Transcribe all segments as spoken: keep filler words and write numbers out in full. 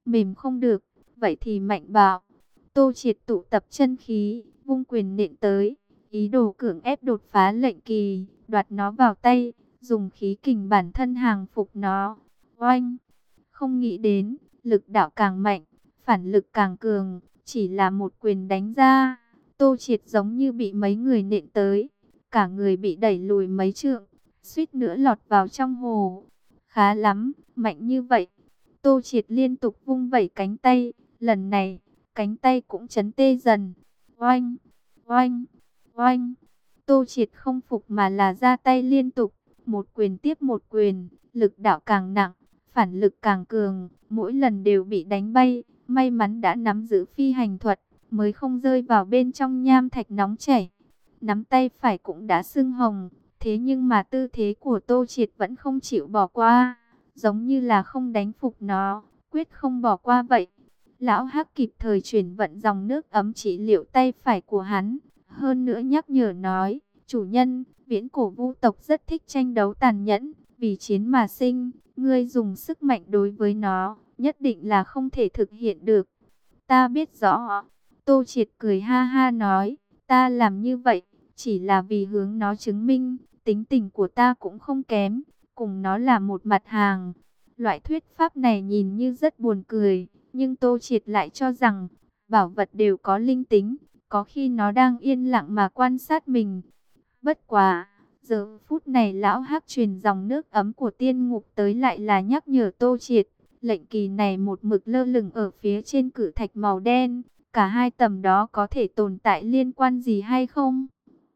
Mềm không được, vậy thì mạnh bạo. Tô Triệt tụ tập chân khí, vung quyền nện tới, ý đồ cưỡng ép đột phá lệnh kỳ, đoạt nó vào tay, dùng khí kình bản thân hàng phục nó. Oanh! Không nghĩ đến, lực đạo càng mạnh, phản lực càng cường, chỉ là một quyền đánh ra. Tô Triệt giống như bị mấy người nện tới, cả người bị đẩy lùi mấy trượng, suýt nữa lọt vào trong hồ. Khá lắm, mạnh như vậy. Tô Triệt liên tục vung vẩy cánh tay, lần này, cánh tay cũng chấn tê dần. Oanh, oanh, oanh. Tô Triệt không phục mà là ra tay liên tục, một quyền tiếp một quyền, lực đạo càng nặng, phản lực càng cường, mỗi lần đều bị đánh bay. May mắn đã nắm giữ phi hành thuật, mới không rơi vào bên trong nham thạch nóng chảy. Nắm tay phải cũng đã sưng hồng, thế nhưng mà tư thế của Tô Triệt vẫn không chịu bỏ qua, giống như là không đánh phục nó, quyết không bỏ qua vậy. Lão Hắc kịp thời chuyển vận dòng nước ấm trị liệu tay phải của hắn, hơn nữa nhắc nhở nói, chủ nhân, viễn cổ vu tộc rất thích tranh đấu tàn nhẫn, vì chiến mà sinh, ngươi dùng sức mạnh đối với nó, nhất định là không thể thực hiện được. Ta biết rõ. Tô Triệt cười ha ha nói, ta làm như vậy, chỉ là vì hướng nó chứng minh, tính tình của ta cũng không kém, cùng nó là một mặt hàng. Loại thuyết pháp này nhìn như rất buồn cười, nhưng Tô Triệt lại cho rằng, bảo vật đều có linh tính, có khi nó đang yên lặng mà quan sát mình. Bất quá, giờ phút này lão Hắc truyền dòng nước ấm của tiên ngục tới lại là nhắc nhở Tô Triệt, lệnh kỳ này một mực lơ lửng ở phía trên cự thạch màu đen, cả hai tầm đó có thể tồn tại liên quan gì hay không?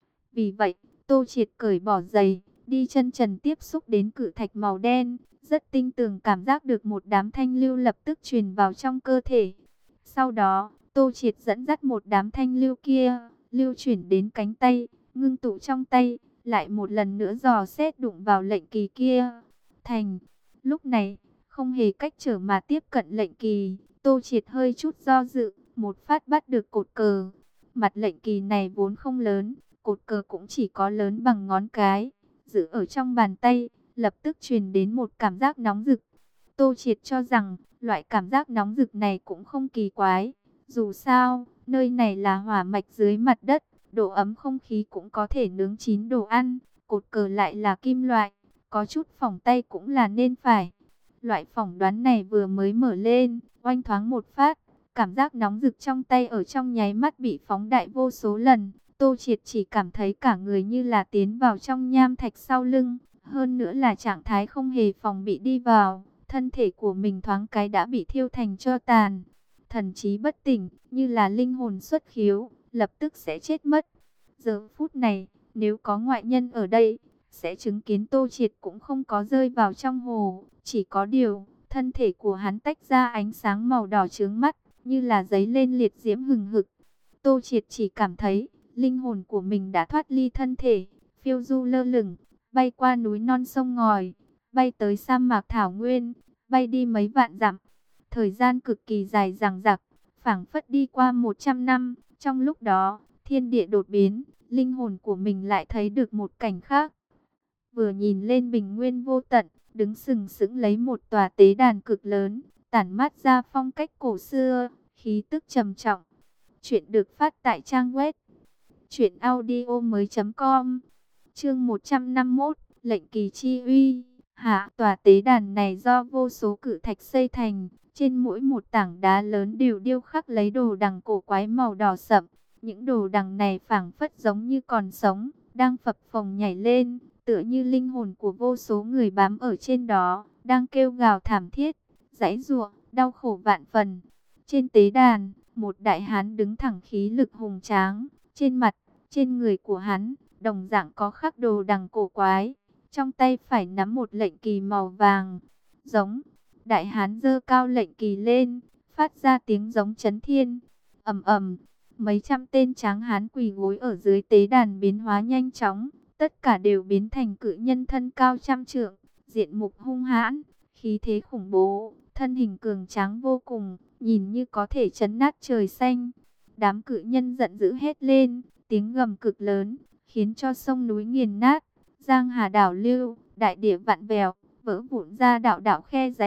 Vì vậy, Tô Triệt cởi bỏ giày, đi chân trần tiếp xúc đến cự thạch màu đen, rất tinh tường cảm giác được một đám thanh lưu lập tức truyền vào trong cơ thể. Sau đó, Tô Triệt dẫn dắt một đám thanh lưu kia, lưu chuyển đến cánh tay, ngưng tụ trong tay, lại một lần nữa dò xét đụng vào lệnh kỳ kia. Thành, lúc này, không hề cách trở mà tiếp cận lệnh kỳ, Tô Triệt hơi chút do dự, một phát bắt được cột cờ. Mặt lệnh kỳ này vốn không lớn, cột cờ cũng chỉ có lớn bằng ngón cái, giữ ở trong bàn tay, lập tức truyền đến một cảm giác nóng rực. Tô Triệt cho rằng, loại cảm giác nóng rực này cũng không kỳ quái. Dù sao, nơi này là hỏa mạch dưới mặt đất, độ ấm không khí cũng có thể nướng chín đồ ăn, cột cờ lại là kim loại, có chút phỏng tay cũng là nên phải. Loại phỏng đoán này vừa mới mở lên, oanh thoáng một phát, cảm giác nóng rực trong tay ở trong nháy mắt bị phóng đại vô số lần. Tô Triệt chỉ cảm thấy cả người như là tiến vào trong nham thạch sau lưng, hơn nữa là trạng thái không hề phòng bị đi vào, thân thể của mình thoáng cái đã bị thiêu thành tro tàn. Thần trí bất tỉnh, như là linh hồn xuất khiếu, lập tức sẽ chết mất. Giờ phút này, nếu có ngoại nhân ở đây, sẽ chứng kiến Tô Triệt cũng không có rơi vào trong hồ, chỉ có điều, thân thể của hắn tách ra ánh sáng màu đỏ chướng mắt, như là giấy lên liệt diễm hừng hực. Tô Triệt chỉ cảm thấy, linh hồn của mình đã thoát ly thân thể, phiêu du lơ lửng, bay qua núi non sông ngòi, bay tới sa mạc thảo nguyên, bay đi mấy vạn dặm. Thời gian cực kỳ dài dằng dặc, phảng phất đi qua một trăm năm, trong lúc đó, thiên địa đột biến, linh hồn của mình lại thấy được một cảnh khác. Vừa nhìn lên bình nguyên vô tận, đứng sừng sững lấy một tòa tế đàn cực lớn, tản mát ra phong cách cổ xưa, khí tức trầm trọng. Chuyện được phát tại trang web truyện audio mới chấm com. Chương một trăm năm mươi mốt, lệnh kỳ chi uy. Hạ, tòa tế đàn này do vô số cự thạch xây thành, trên mỗi một tảng đá lớn đều điêu khắc lấy đồ đằng cổ quái màu đỏ sậm. Những đồ đằng này phảng phất giống như còn sống, đang phập phồng nhảy lên, tựa như linh hồn của vô số người bám ở trên đó, đang kêu gào thảm thiết, giãy giụa, đau khổ vạn phần. Trên tế đàn, một đại hán đứng thẳng khí lực hùng tráng, trên mặt, trên người của hắn, đồng dạng có khắc đồ đằng cổ quái, trong tay phải nắm một lệnh kỳ màu vàng, giống. Đại hán giơ cao lệnh kỳ lên, phát ra tiếng giống chấn thiên, ầm ầm. Mấy trăm tên tráng hán quỳ gối ở dưới tế đàn biến hóa nhanh chóng, tất cả đều biến thành cự nhân thân cao trăm trượng, diện mục hung hãn, khí thế khủng bố, thân hình cường tráng vô cùng, nhìn như có thể chấn nát trời xanh. Đám cự nhân giận dữ hét lên, tiếng gầm cực lớn, khiến cho sông núi nghiền nát, giang hà đảo lưu, đại địa vạn vẹo, vỡ vụn ra đạo đạo khe rãnh,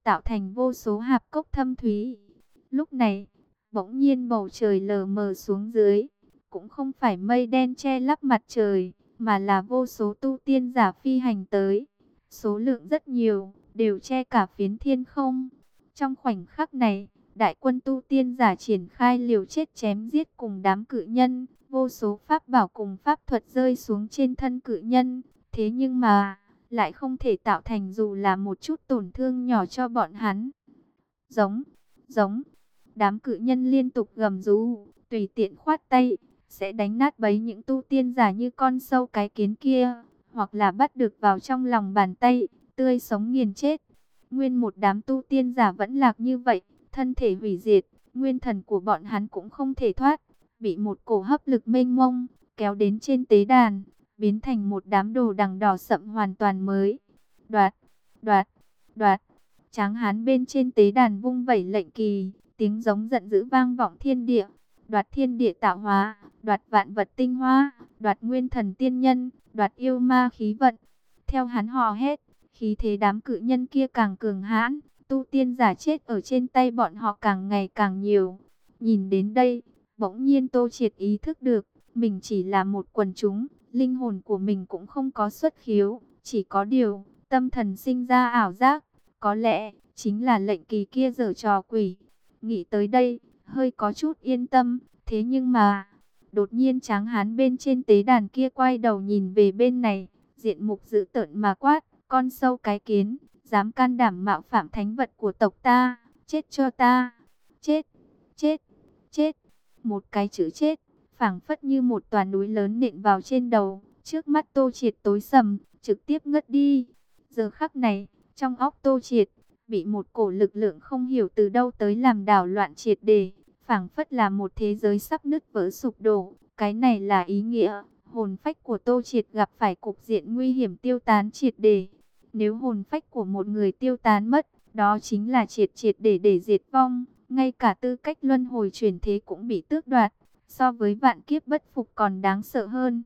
tạo thành vô số hạp cốc thâm thúy. Lúc này, bỗng nhiên bầu trời lờ mờ xuống dưới, cũng không phải mây đen che lấp mặt trời, mà là vô số tu tiên giả phi hành tới. Số lượng rất nhiều, đều che cả phiến thiên không. Trong khoảnh khắc này, đại quân tu tiên giả triển khai liều chết chém giết cùng đám cự nhân, vô số pháp bảo cùng pháp thuật rơi xuống trên thân cự nhân. Thế nhưng mà, lại không thể tạo thành dù là một chút tổn thương nhỏ cho bọn hắn. Giống, giống, đám cự nhân liên tục gầm rú, tùy tiện khoát tay, sẽ đánh nát bấy những tu tiên giả như con sâu cái kiến kia, hoặc là bắt được vào trong lòng bàn tay, tươi sống nghiền chết. Nguyên một đám tu tiên giả vẫn lạc như vậy, thân thể hủy diệt, nguyên thần của bọn hắn cũng không thể thoát, bị một cổ hấp lực mênh mông kéo đến trên tế đàn, biến thành một đám đồ đằng đỏ sậm hoàn toàn mới. Đoạt, đoạt, đoạt. Tráng hán bên trên tế đàn vung vẩy lệnh kỳ, tiếng giống giận dữ vang vọng thiên địa. Đoạt thiên địa tạo hóa, đoạt vạn vật tinh hoa, đoạt nguyên thần tiên nhân, đoạt yêu ma khí vận. Theo hắn hò hét, khí thế đám cự nhân kia càng cường hãn, tu tiên giả chết ở trên tay bọn họ càng ngày càng nhiều. Nhìn đến đây, bỗng nhiên Tô Triệt ý thức được, mình chỉ là một quần chúng, linh hồn của mình cũng không có xuất khiếu, chỉ có điều, tâm thần sinh ra ảo giác, có lẽ, chính là lệnh kỳ kia giở trò quỷ. Nghĩ tới đây, hơi có chút yên tâm, thế nhưng mà, đột nhiên tráng hán bên trên tế đàn kia quay đầu nhìn về bên này, diện mục dữ tợn mà quát, con sâu cái kiến, dám can đảm mạo phạm thánh vật của tộc ta, chết cho ta, chết, chết, chết, một cái chữ chết, phảng phất như một tòa núi lớn nện vào trên đầu, trước mắt Tô Triệt tối sầm, trực tiếp ngất đi. Giờ khắc này, trong óc Tô Triệt, bị một cổ lực lượng không hiểu từ đâu tới làm đảo loạn triệt để, phảng phất là một thế giới sắp nứt vỡ sụp đổ. Cái này là ý nghĩa, hồn phách của Tô Triệt gặp phải cục diện nguy hiểm tiêu tán triệt để. Nếu hồn phách của một người tiêu tán mất, đó chính là triệt triệt để để diệt vong, ngay cả tư cách luân hồi chuyển thế cũng bị tước đoạt, so với vạn kiếp bất phục còn đáng sợ hơn.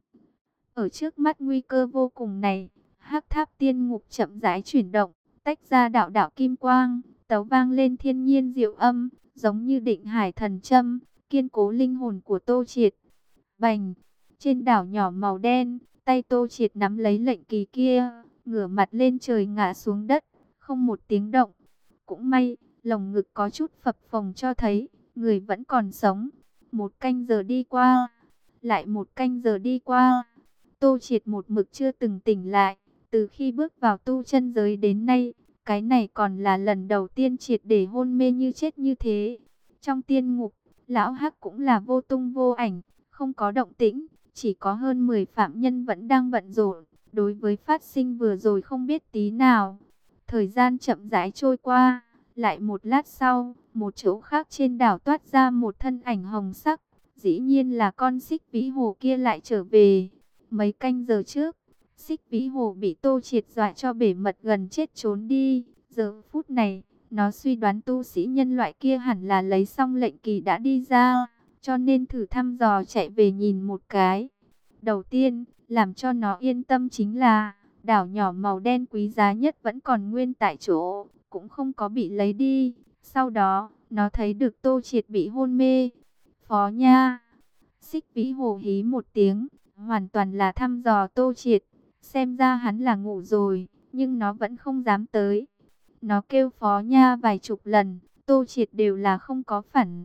Ở trước mắt nguy cơ vô cùng này, Hắc Tháp Tiên Ngục chậm rãi chuyển động, tách ra đạo đạo kim quang, tấu vang lên thiên nhiên diệu âm, giống như định hải thần châm, kiên cố linh hồn của Tô Triệt. Bành, trên đảo nhỏ màu đen, tay Tô Triệt nắm lấy lệnh kỳ kia, ngửa mặt lên trời ngã xuống đất, không một tiếng động. Cũng may, lồng ngực có chút phập phồng cho thấy, người vẫn còn sống. Một canh giờ đi qua, lại một canh giờ đi qua, Tô Triệt một mực chưa từng tỉnh lại. Từ khi bước vào tu chân giới đến nay, cái này còn là lần đầu tiên triệt để hôn mê như chết như thế. Trong tiên ngục, lão Hắc cũng là vô tung vô ảnh, không có động tĩnh, chỉ có hơn mười phạm nhân vẫn đang bận rộn. Đối với phát sinh vừa rồi không biết tí nào. Thời gian chậm rãi trôi qua, lại một lát sau, một chỗ khác trên đảo toát ra một thân ảnh hồng sắc. Dĩ nhiên là con Xích Vĩ Hồ kia lại trở về. Mấy canh giờ trước, Xích Vĩ Hồ bị Tô Triệt dọa cho bể mật gần chết trốn đi. Giờ phút này, nó suy đoán tu sĩ nhân loại kia hẳn là lấy xong lệnh kỳ đã đi ra, cho nên thử thăm dò chạy về nhìn một cái. Đầu tiên, làm cho nó yên tâm chính là, đảo nhỏ màu đen quý giá nhất vẫn còn nguyên tại chỗ, cũng không có bị lấy đi. Sau đó, nó thấy được Tô Triệt bị hôn mê. Phó nha! Xích Vĩ Hồ hí một tiếng, hoàn toàn là thăm dò Tô Triệt. Xem ra hắn là ngủ rồi, nhưng nó vẫn không dám tới. Nó kêu phó nha vài chục lần, Tô Triệt đều là không có phản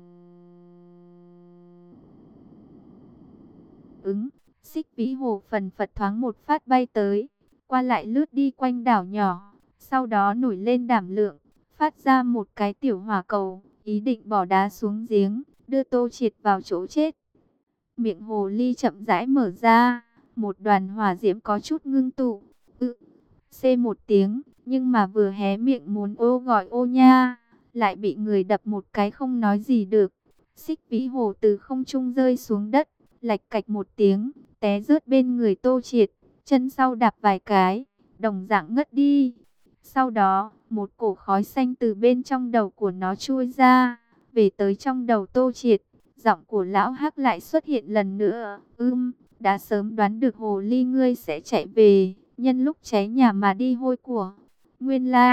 ứng. Xích Vĩ Hồ phần phật thoáng một phát bay tới, qua lại lướt đi quanh đảo nhỏ, sau đó nổi lên đảm lượng, phát ra một cái tiểu hỏa cầu, ý định bỏ đá xuống giếng, đưa Tô Triệt vào chỗ chết. Miệng hồ ly chậm rãi mở ra, một đoàn hỏa diễm có chút ngưng tụ. Ừ, xê một tiếng, nhưng mà vừa hé miệng muốn ô gọi ô nha, lại bị người đập một cái không nói gì được. Xích Vĩ Hồ từ không trung rơi xuống đất, lạch cạch một tiếng, té rớt bên người Tô Triệt, chân sau đạp vài cái, đồng dạng ngất đi. Sau đó, một cổ khói xanh từ bên trong đầu của nó chui ra, về tới trong đầu Tô Triệt. Giọng của lão Hắc lại xuất hiện lần nữa. Ưm, đã sớm đoán được hồ ly ngươi sẽ chạy về, nhân lúc cháy nhà mà đi hôi của. Nguyên lai,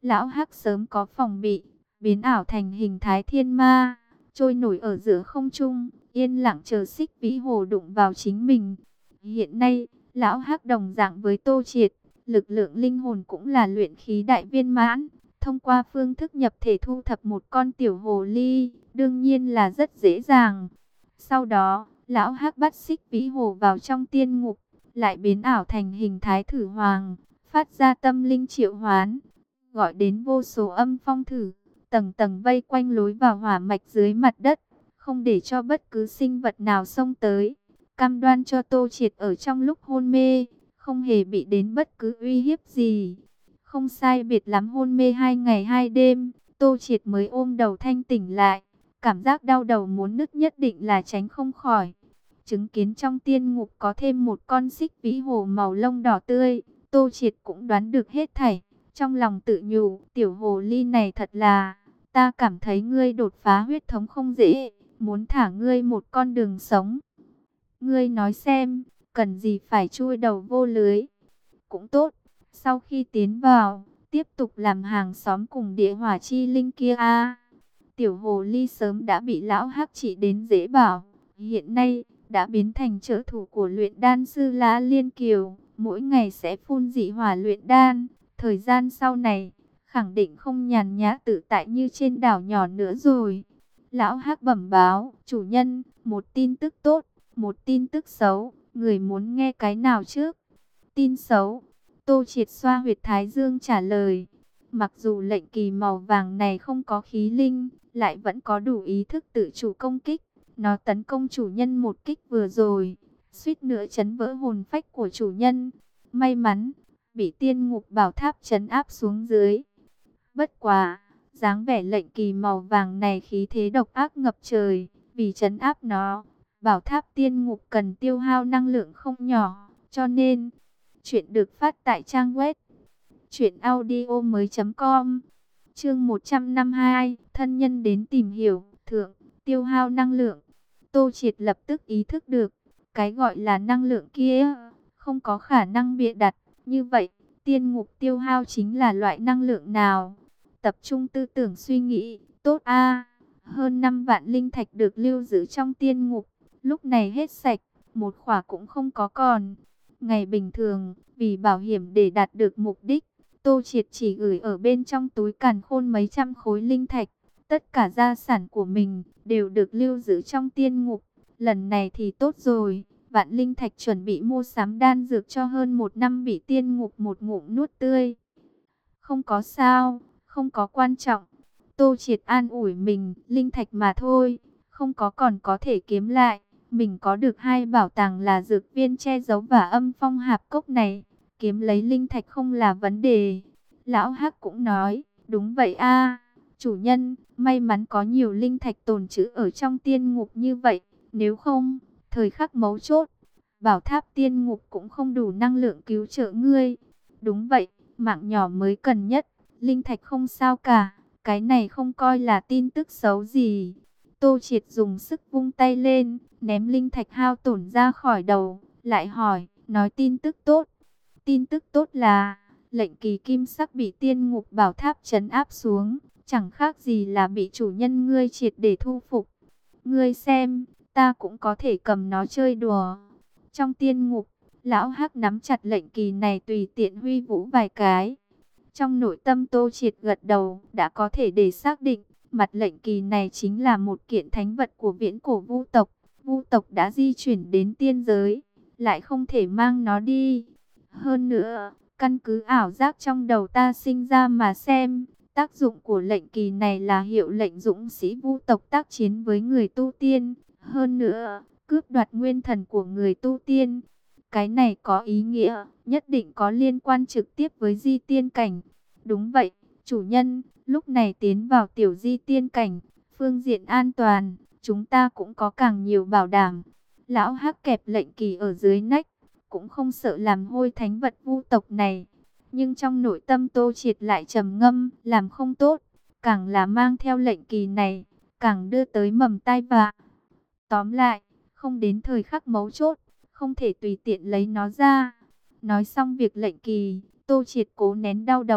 Lão Hắc sớm có phòng bị, biến ảo thành hình thái thiên ma, trôi nổi ở giữa không trung, yên lặng chờ Xích Vĩ Hồ đụng vào chính mình. Hiện nay, Lão Hắc đồng dạng với Tô Triệt, lực lượng linh hồn cũng là luyện khí đại viên mãn. Thông qua phương thức nhập thể thu thập một con tiểu hồ ly, đương nhiên là rất dễ dàng. Sau đó, Lão Hắc bắt Xích Vĩ Hồ vào trong tiên ngục, lại biến ảo thành hình thái thử hoàng, phát ra tâm linh triệu hoán, gọi đến vô số âm phong thử, tầng tầng vây quanh lối vào hỏa mạch dưới mặt đất, không để cho bất cứ sinh vật nào xông tới. Cam đoan cho Tô Triệt ở trong lúc hôn mê, không hề bị đến bất cứ uy hiếp gì. Không sai biệt lắm hôn mê hai ngày hai đêm, Tô Triệt mới ôm đầu thanh tỉnh lại. Cảm giác đau đầu muốn nứt nhất định là tránh không khỏi. Chứng kiến trong tiên ngục có thêm một con Xích Vĩ Hồ màu lông đỏ tươi, Tô Triệt cũng đoán được hết thảy. Trong lòng tự nhủ, tiểu hồ ly này thật là, ta cảm thấy ngươi đột phá huyết thống không dễ, muốn thả ngươi một con đường sống. Ngươi nói xem, cần gì phải chui đầu vô lưới. Cũng tốt, sau khi tiến vào, tiếp tục làm hàng xóm cùng địa hỏa chi linh kia a. Tiểu hồ ly sớm đã bị lão Hắc trị đến dễ bảo, hiện nay đã biến thành trợ thủ của luyện đan sư Lã Liên Kiều, mỗi ngày sẽ phun dị hỏa luyện đan. Thời gian sau này, khẳng định không nhàn nhã tự tại như trên đảo nhỏ nữa rồi. Lão Hắc bẩm báo, chủ nhân, một tin tức tốt, một tin tức xấu, người muốn nghe cái nào trước? Tin xấu. Tô Triệt xoa huyệt thái dương trả lời. Mặc dù lệnh kỳ màu vàng này không có khí linh, lại vẫn có đủ ý thức tự chủ công kích. Nó tấn công chủ nhân một kích vừa rồi, suýt nữa chấn vỡ hồn phách của chủ nhân. May mắn, bị tiên ngục bảo tháp trấn áp xuống dưới. Bất quá, dáng vẻ lệnh kỳ màu vàng này khí thế độc ác ngập trời. Vì trấn áp nó, bảo tháp tiên ngục cần tiêu hao năng lượng không nhỏ. Cho nên, chuyện được phát tại trang web truyện audio mới chấm com. Chương một trăm năm mươi hai, thân nhân đến tìm hiểu, thượng, tiêu hao năng lượng. Tô Triệt lập tức ý thức được, cái gọi là năng lượng kia, không có khả năng bịa đặt. Như vậy, tiên ngục tiêu hao chính là loại năng lượng nào? Tập trung tư tưởng suy nghĩ, tốt a. Hơn năm vạn linh thạch được lưu giữ trong tiên ngục, lúc này hết sạch, một khỏa cũng không có còn. Ngày bình thường, vì bảo hiểm để đạt được mục đích, Tô Triệt chỉ gửi ở bên trong túi càn khôn mấy trăm khối linh thạch. Tất cả gia sản của mình đều được lưu giữ trong tiên ngục. Lần này thì tốt rồi, vạn linh thạch chuẩn bị mua sắm đan dược cho hơn một năm bị tiên ngục một ngụm nuốt tươi. Không có sao, không có quan trọng. Tô Triệt an ủi mình, linh thạch mà thôi, không có còn có thể kiếm lại. Mình có được hai bảo tàng là dược viên che giấu và âm phong hạp cốc này, kiếm lấy linh thạch không là vấn đề. Lão Hắc cũng nói, đúng vậy a, chủ nhân, may mắn có nhiều linh thạch tồn trữ ở trong tiên ngục như vậy, nếu không, thời khắc mấu chốt, bảo tháp tiên ngục cũng không đủ năng lượng cứu trợ ngươi. Đúng vậy, mạng nhỏ mới cần nhất, linh thạch không sao cả, cái này không coi là tin tức xấu gì. Tô Triệt dùng sức vung tay lên, ném linh thạch hao tổn ra khỏi đầu, lại hỏi, nói tin tức tốt. Tin tức tốt là, lệnh kỳ kim sắc bị tiên ngục bảo tháp trấn áp xuống, chẳng khác gì là bị chủ nhân ngươi triệt để thu phục. Ngươi xem, ta cũng có thể cầm nó chơi đùa. Trong tiên ngục, lão Hắc nắm chặt lệnh kỳ này tùy tiện huy vũ vài cái. Trong nội tâm Tô Triệt gật đầu, đã có thể để xác định, mặt lệnh kỳ này chính là một kiện thánh vật của viễn cổ Vu tộc. Vu tộc đã di chuyển đến tiên giới, lại không thể mang nó đi. Hơn nữa, căn cứ ảo giác trong đầu ta sinh ra mà xem, tác dụng của lệnh kỳ này là hiệu lệnh dũng sĩ Vu tộc tác chiến với người tu tiên. Hơn nữa, cướp đoạt nguyên thần của người tu tiên. Cái này có ý nghĩa, nhất định có liên quan trực tiếp với di tiên cảnh. Đúng vậy, chủ nhân, lúc này tiến vào tiểu di tiên cảnh, phương diện an toàn, chúng ta cũng có càng nhiều bảo đảm. Lão Hắc kẹp lệnh kỳ ở dưới nách, cũng không sợ làm hôi thánh vật Vu tộc này. Nhưng trong nội tâm Tô Triệt lại trầm ngâm, làm không tốt, càng là mang theo lệnh kỳ này, càng đưa tới mầm tai vạ. Tóm lại, không đến thời khắc mấu chốt, không thể tùy tiện lấy nó ra. Nói xong việc lệnh kỳ, Tô Triệt cố nén đau đầu,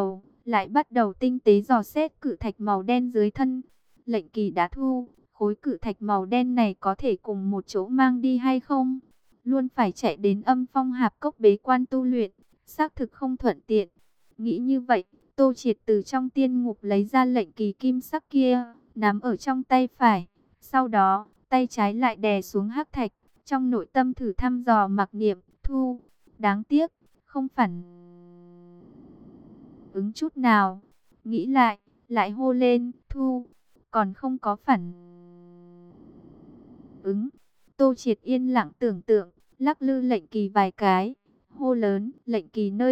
lại bắt đầu tinh tế dò xét cự thạch màu đen dưới thân. Lệnh Kỳ đã thu, khối cự thạch màu đen này có thể cùng một chỗ mang đi hay không? Luôn phải chạy đến Âm Phong Hạp Cốc bế quan tu luyện, xác thực không thuận tiện. Nghĩ như vậy, Tô Triệt từ trong tiên ngục lấy ra lệnh kỳ kim sắc kia, nắm ở trong tay phải. Sau đó, tay trái lại đè xuống hắc thạch, trong nội tâm thử thăm dò mặc niệm, thu. Đáng tiếc, không phản ứng chút nào. Nghĩ lại, lại hô lên, thu. Còn không có phản ứng. Tô Triệt yên lặng tưởng tượng, lắc lư lệnh kỳ vài cái, hô lớn, lệnh kỳ nơi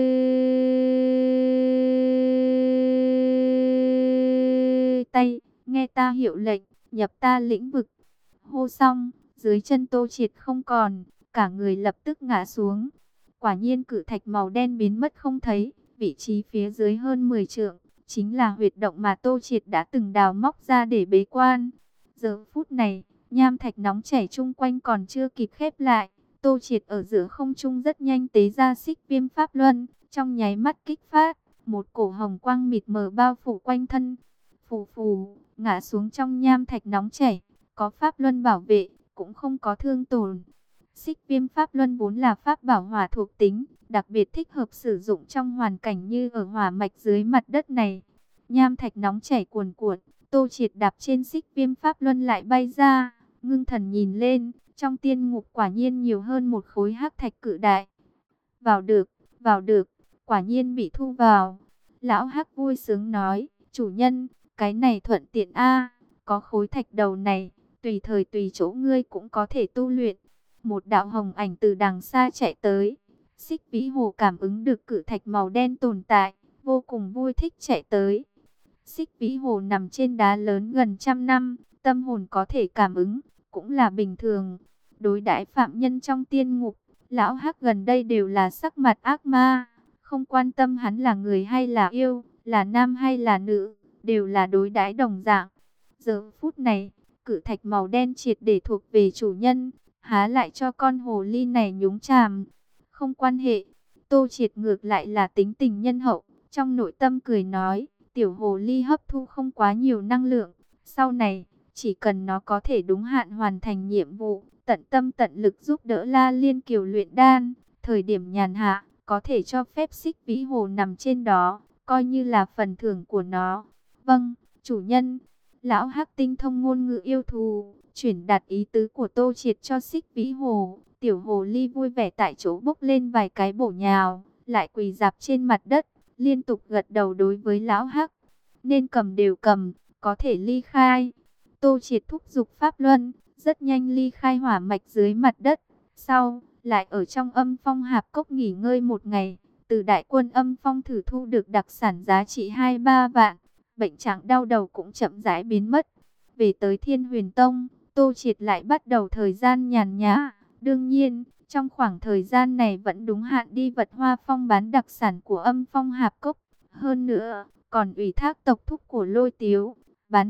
tay, nghe ta hiệu lệnh, nhập ta lĩnh vực. Hô xong, dưới chân Tô Triệt không còn, cả người lập tức ngã xuống. Quả nhiên cự thạch màu đen biến mất không thấy, vị trí phía dưới hơn mười trượng, chính là huyệt động mà Tô Triệt đã từng đào móc ra để bế quan. Giờ phút này, nham thạch nóng chảy chung quanh còn chưa kịp khép lại, Tô Triệt ở giữa không trung rất nhanh tế ra xích viêm pháp luân, trong nháy mắt kích phát, một cổ hồng quang mịt mờ bao phủ quanh thân. Phù phù, ngã xuống trong nham thạch nóng chảy, có pháp luân bảo vệ, cũng không có thương tổn. Xích viêm pháp luân vốn là pháp bảo hỏa thuộc tính, đặc biệt thích hợp sử dụng trong hoàn cảnh như ở hỏa mạch dưới mặt đất này. Nham thạch nóng chảy cuồn cuộn, Tô Triệt đạp trên xích viêm pháp luân lại bay ra, ngưng thần nhìn lên, trong tiên ngục quả nhiên nhiều hơn một khối hắc thạch cự đại. Vào được, vào được, quả nhiên bị thu vào. Lão hắc vui sướng nói, chủ nhân, cái này thuận tiện a, có khối thạch đầu này, tùy thời tùy chỗ ngươi cũng có thể tu luyện. Một đạo hồng ảnh từ đằng xa chạy tới, Xích Vĩ Hồ cảm ứng được cự thạch màu đen tồn tại, vô cùng vui thích chạy tới. Xích Vĩ Hồ nằm trên đá lớn gần trăm năm, tâm hồn có thể cảm ứng, cũng là bình thường. Đối đãi phạm nhân trong tiên ngục, lão hắc gần đây đều là sắc mặt ác ma, không quan tâm hắn là người hay là yêu, là nam hay là nữ, đều là đối đãi đồng dạng. Giờ phút này, cự thạch màu đen triệt để thuộc về chủ nhân, há lại cho con hồ ly này nhúng chàm. Không quan hệ, Tô Triệt ngược lại là tính tình nhân hậu, trong nội tâm cười nói, tiểu hồ ly hấp thu không quá nhiều năng lượng, sau này, chỉ cần nó có thể đúng hạn hoàn thành nhiệm vụ, tận tâm tận lực giúp đỡ La Liên Kiều luyện đan, thời điểm nhàn hạ, có thể cho phép Xích Vĩ Hồ nằm trên đó, coi như là phần thưởng của nó. Vâng, chủ nhân. Lão hắc tinh thông ngôn ngữ yêu thú, chuyển đạt ý tứ của Tô Triệt cho Xích Vĩ Hồ. Tiểu hồ ly vui vẻ tại chỗ bốc lên vài cái bổ nhào, lại quỳ dạp trên mặt đất, liên tục gật đầu đối với lão hắc. Nên cầm đều cầm, có thể ly khai. Tô Triệt thúc giục pháp luân, rất nhanh ly khai hỏa mạch dưới mặt đất. Sau, lại ở trong Âm Phong Hạp Cốc nghỉ ngơi một ngày. Từ đại quân Âm Phong thử thu được đặc sản giá trị hai ba vạn. Bệnh trạng đau đầu cũng chậm rãi biến mất. Về tới Thiên Huyền Tông, Tô Triệt lại bắt đầu thời gian nhàn nhã. Đương nhiên, trong khoảng thời gian này vẫn đúng hạn đi Vật Hoa Phong bán đặc sản của Âm Phong Hạp Cốc. Hơn nữa, còn ủy thác tộc thúc của Lôi Tiếu, bán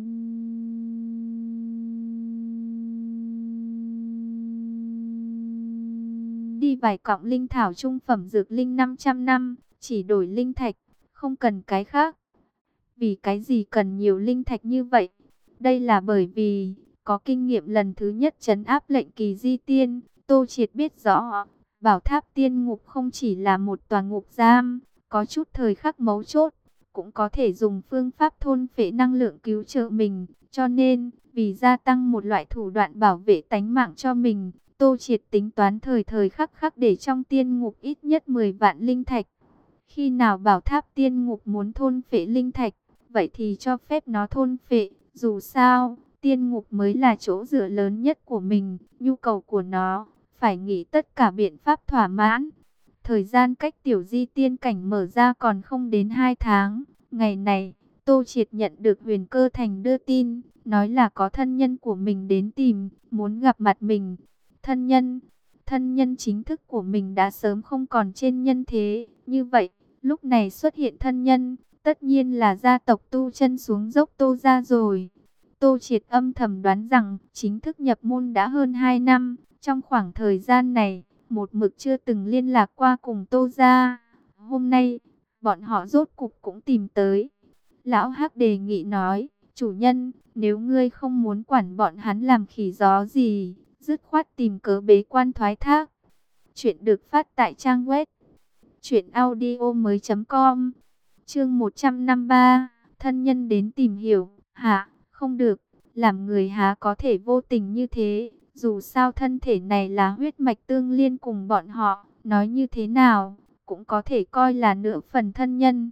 đi vài cọng linh thảo trung phẩm dược linh năm trăm năm, chỉ đổi linh thạch, không cần cái khác. Vì cái gì cần nhiều linh thạch như vậy? Đây là bởi vì, có kinh nghiệm lần thứ nhất trấn áp lệnh kỳ di tiên, Tô Triệt biết rõ, bảo tháp tiên ngục không chỉ là một tòa ngục giam, có chút thời khắc mấu chốt, cũng có thể dùng phương pháp thôn phệ năng lượng cứu trợ mình. Cho nên, vì gia tăng một loại thủ đoạn bảo vệ tánh mạng cho mình, Tô Triệt tính toán thời thời khắc khắc để trong tiên ngục ít nhất mười vạn linh thạch. Khi nào bảo tháp tiên ngục muốn thôn phệ linh thạch, vậy thì cho phép nó thôn phệ. Dù sao, tiên ngục mới là chỗ dựa lớn nhất của mình, nhu cầu của nó, phải nghĩ tất cả biện pháp thỏa mãn. Thời gian cách tiểu di tiên cảnh mở ra còn không đến hai tháng. Ngày này, Tô Triệt nhận được Huyền Cơ Thành đưa tin, nói là có thân nhân của mình đến tìm, muốn gặp mặt mình. Thân nhân, thân nhân chính thức của mình đã sớm không còn trên nhân thế. Như vậy, lúc này xuất hiện thân nhân, tất nhiên là gia tộc tu chân xuống dốc Tô gia rồi. Tô Triệt âm thầm đoán rằng, chính thức nhập môn đã hơn hai năm. Trong khoảng thời gian này, một mực chưa từng liên lạc qua cùng Tô gia. Hôm nay, bọn họ rốt cục cũng tìm tới. Lão Hắc đề nghị nói, chủ nhân, nếu ngươi không muốn quản bọn hắn làm khỉ gió gì, dứt khoát tìm cớ bế quan thoái thác. Chuyện được phát tại trang web truyện audio mới chấm com. Chương một trăm năm mươi ba, thân nhân đến tìm hiểu. Hả, không được, làm người há có thể vô tình như thế, dù sao thân thể này là huyết mạch tương liên cùng bọn họ, nói như thế nào cũng có thể coi là nửa phần thân nhân.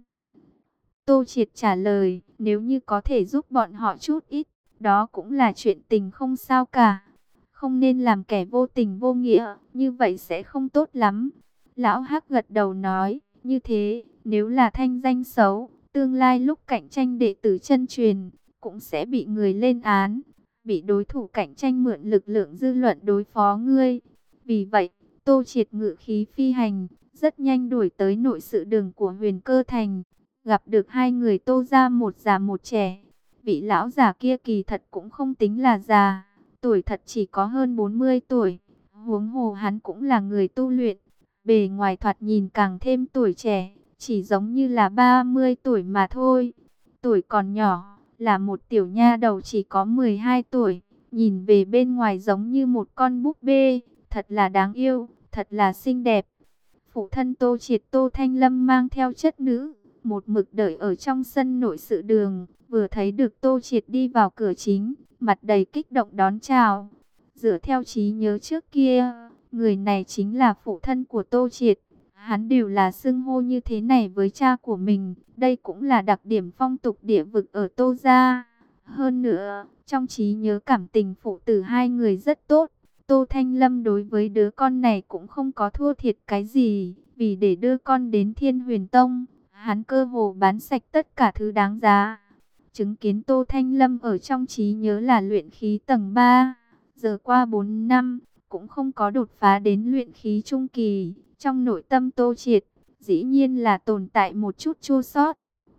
Tô Triệt trả lời, nếu như có thể giúp bọn họ chút ít, đó cũng là chuyện tình không sao cả. Không nên làm kẻ vô tình vô nghĩa, như vậy sẽ không tốt lắm. Lão Hắc gật đầu nói, như thế, nếu là thanh danh xấu, tương lai lúc cạnh tranh đệ tử chân truyền, cũng sẽ bị người lên án, bị đối thủ cạnh tranh mượn lực lượng dư luận đối phó ngươi. Vì vậy, Tô Triệt ngự khí phi hành, rất nhanh đuổi tới nội sự đường của Huyền Cơ Thành. Gặp được hai người Tô gia một già một trẻ. Vị lão già kia kỳ thật cũng không tính là già, tuổi thật chỉ có hơn bốn mươi tuổi. Huống hồ hắn cũng là người tu luyện, bề ngoài thoạt nhìn càng thêm tuổi trẻ, chỉ giống như là ba mươi tuổi mà thôi. Tuổi còn nhỏ, là một tiểu nha đầu chỉ có mười hai tuổi, nhìn về bên ngoài giống như một con búp bê, thật là đáng yêu, thật là xinh đẹp. Phụ thân Tô Triệt Tô Thanh Lâm mang theo chất nữ, một mực đợi ở trong sân nội sự đường, vừa thấy được Tô Triệt đi vào cửa chính, mặt đầy kích động đón chào. Dựa theo trí nhớ trước kia, người này chính là phụ thân của Tô Triệt. Hắn đều là xưng hô như thế này với cha của mình, đây cũng là đặc điểm phong tục địa vực ở Tô gia. Hơn nữa, trong trí nhớ cảm tình phụ tử hai người rất tốt. Tô Thanh Lâm đối với đứa con này cũng không có thua thiệt cái gì, vì để đưa con đến Thiên Huyền Tông, hắn cơ hồ bán sạch tất cả thứ đáng giá. Chứng kiến Tô Thanh Lâm ở trong trí nhớ là luyện khí tầng ba, giờ qua bốn năm, cũng không có đột phá đến luyện khí trung kỳ. Trong nội tâm Tô Triệt, dĩ nhiên là tồn tại một chút chua xót.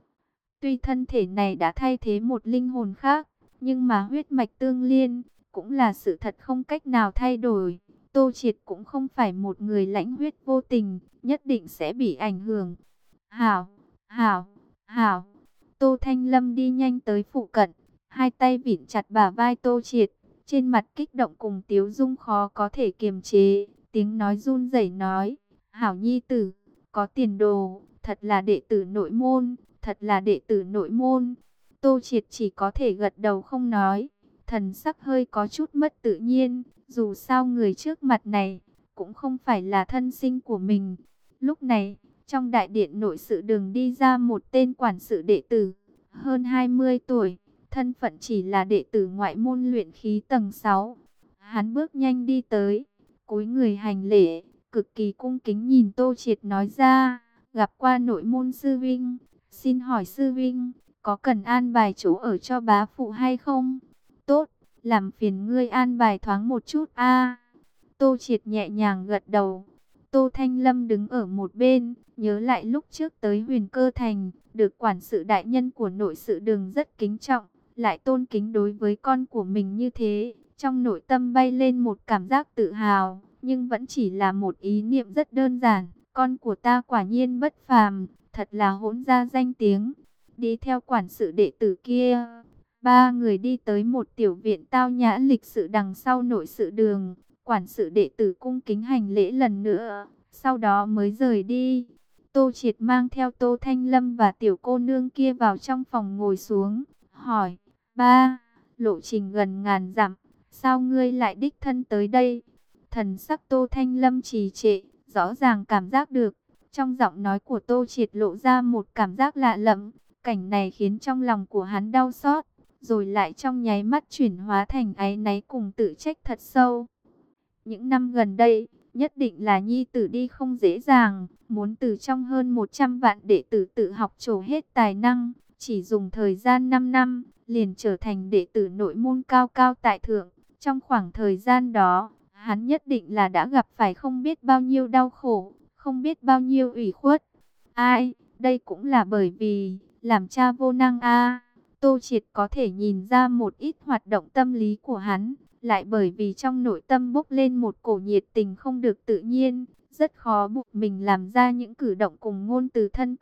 Tuy thân thể này đã thay thế một linh hồn khác, nhưng mà huyết mạch tương liên, cũng là sự thật không cách nào thay đổi. Tô Triệt cũng không phải một người lãnh huyết vô tình, nhất định sẽ bị ảnh hưởng. Hảo, hảo, hảo. Tô Thanh Lâm đi nhanh tới phụ cận, hai tay vịn chặt bả vai Tô Triệt, trên mặt kích động cùng tiếu dung khó có thể kiềm chế, tiếng nói run rẩy nói, hảo nhi tử, có tiền đồ, thật là đệ tử nội môn, thật là đệ tử nội môn. Tô Triệt chỉ có thể gật đầu không nói, thần sắc hơi có chút mất tự nhiên, dù sao người trước mặt này, cũng không phải là thân sinh của mình. Lúc này, trong đại điện nội sự đường đi ra một tên quản sự đệ tử, hơn hai mươi tuổi, thân phận chỉ là đệ tử ngoại môn luyện khí tầng sáu. Hắn bước nhanh đi tới, cúi người hành lễ, cực kỳ cung kính nhìn Tô Triệt nói ra, gặp qua nội môn sư vinh, xin hỏi sư vinh, có cần an bài chỗ ở cho bá phụ hay không? Tốt, làm phiền ngươi an bài thoáng một chút a. Tô Triệt nhẹ nhàng gật đầu. Tô Thanh Lâm đứng ở một bên, nhớ lại lúc trước tới Huyền Cơ Thành, được quản sự đại nhân của nội sự đường rất kính trọng, lại tôn kính đối với con của mình như thế. Trong nội tâm bay lên một cảm giác tự hào, nhưng vẫn chỉ là một ý niệm rất đơn giản. Con của ta quả nhiên bất phàm, thật là hỗn ra danh tiếng. Đi theo quản sự đệ tử kia, ba người đi tới một tiểu viện tao nhã lịch sự đằng sau nội sự đường. Quản sự đệ tử cung kính hành lễ lần nữa, sau đó mới rời đi. Tô Triệt mang theo Tô Thanh Lâm và tiểu cô nương kia vào trong phòng ngồi xuống, hỏi, ba, lộ trình gần ngàn dặm, sao ngươi lại đích thân tới đây? Thần sắc Tô Thanh Lâm trì trệ, rõ ràng cảm giác được, trong giọng nói của Tô Triệt lộ ra một cảm giác lạ lẫm, cảnh này khiến trong lòng của hắn đau xót, rồi lại trong nháy mắt chuyển hóa thành áy náy cùng tự trách thật sâu. Những năm gần đây, nhất định là nhi tử đi không dễ dàng, muốn từ trong hơn một trăm vạn đệ tử tự học trổ hết tài năng, chỉ dùng thời gian năm năm, liền trở thành đệ tử nội môn cao cao tại thượng. Trong khoảng thời gian đó, hắn nhất định là đã gặp phải không biết bao nhiêu đau khổ, không biết bao nhiêu ủy khuất. Ai, đây cũng là bởi vì, làm cha vô năng a. Tô Triệt có thể nhìn ra một ít hoạt động tâm lý của hắn, lại bởi vì trong nội tâm bốc lên một cổ nhiệt tình không được tự nhiên, rất khó buộc mình làm ra những cử động cùng ngôn từ thân cận,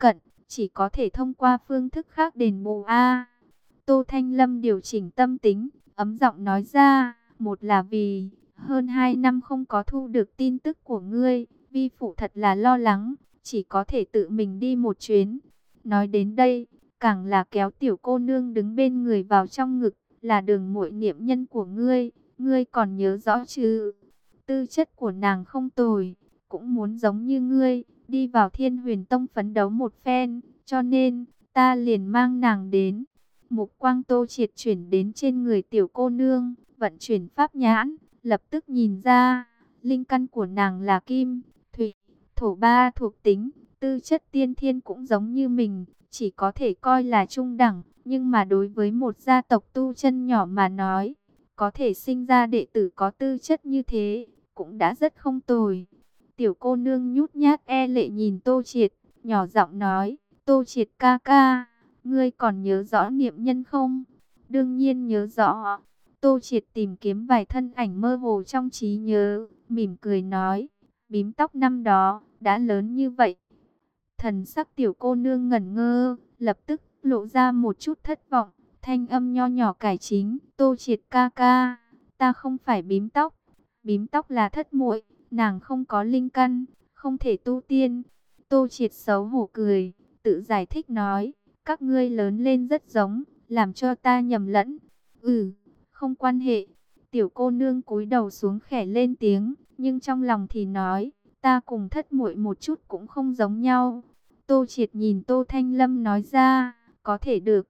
chỉ có thể thông qua phương thức khác đền bù a. Tô Thanh Lâm điều chỉnh tâm tính, ấm giọng nói ra, một là vì hơn hai năm không có thu được tin tức của ngươi, vi phụ thật là lo lắng, chỉ có thể tự mình đi một chuyến. Nói đến đây, càng là kéo tiểu cô nương đứng bên người vào trong ngực, là Đường muội niệm nhân của ngươi, ngươi còn nhớ rõ chứ? Tư chất của nàng không tồi, cũng muốn giống như ngươi, đi vào Thiên Huyền Tông phấn đấu một phen, cho nên ta liền mang nàng đến. Mục quang Tô Triệt chuyển đến trên người tiểu cô nương, vận chuyển pháp nhãn, lập tức nhìn ra, linh căn của nàng là kim, thủy, thổ ba thuộc tính, tư chất tiên thiên cũng giống như mình, chỉ có thể coi là trung đẳng, nhưng mà đối với một gia tộc tu chân nhỏ mà nói, có thể sinh ra đệ tử có tư chất như thế, cũng đã rất không tồi. Tiểu cô nương nhút nhát e lệ nhìn Tô Triệt, nhỏ giọng nói, Tô Triệt ca ca, ngươi còn nhớ rõ niệm nhân không? Đương nhiên nhớ rõ. Tô Triệt tìm kiếm vài thân ảnh mơ hồ trong trí nhớ, mỉm cười nói, bím tóc năm đó, đã lớn như vậy. Thần sắc tiểu cô nương ngẩn ngơ, lập tức lộ ra một chút thất vọng, thanh âm nho nhỏ cải chính, Tô Triệt ca ca, ta không phải bím tóc, bím tóc là thất muội, nàng không có linh căn, không thể tu tiên. Tô Triệt xấu hổ cười, tự giải thích nói, các ngươi lớn lên rất giống, làm cho ta nhầm lẫn. Ừ, không quan hệ. Tiểu cô nương cúi đầu xuống khẽ lên tiếng, nhưng trong lòng thì nói, ta cùng thất muội một chút cũng không giống nhau. Tô Triệt nhìn Tô Thanh Lâm nói ra, có thể được.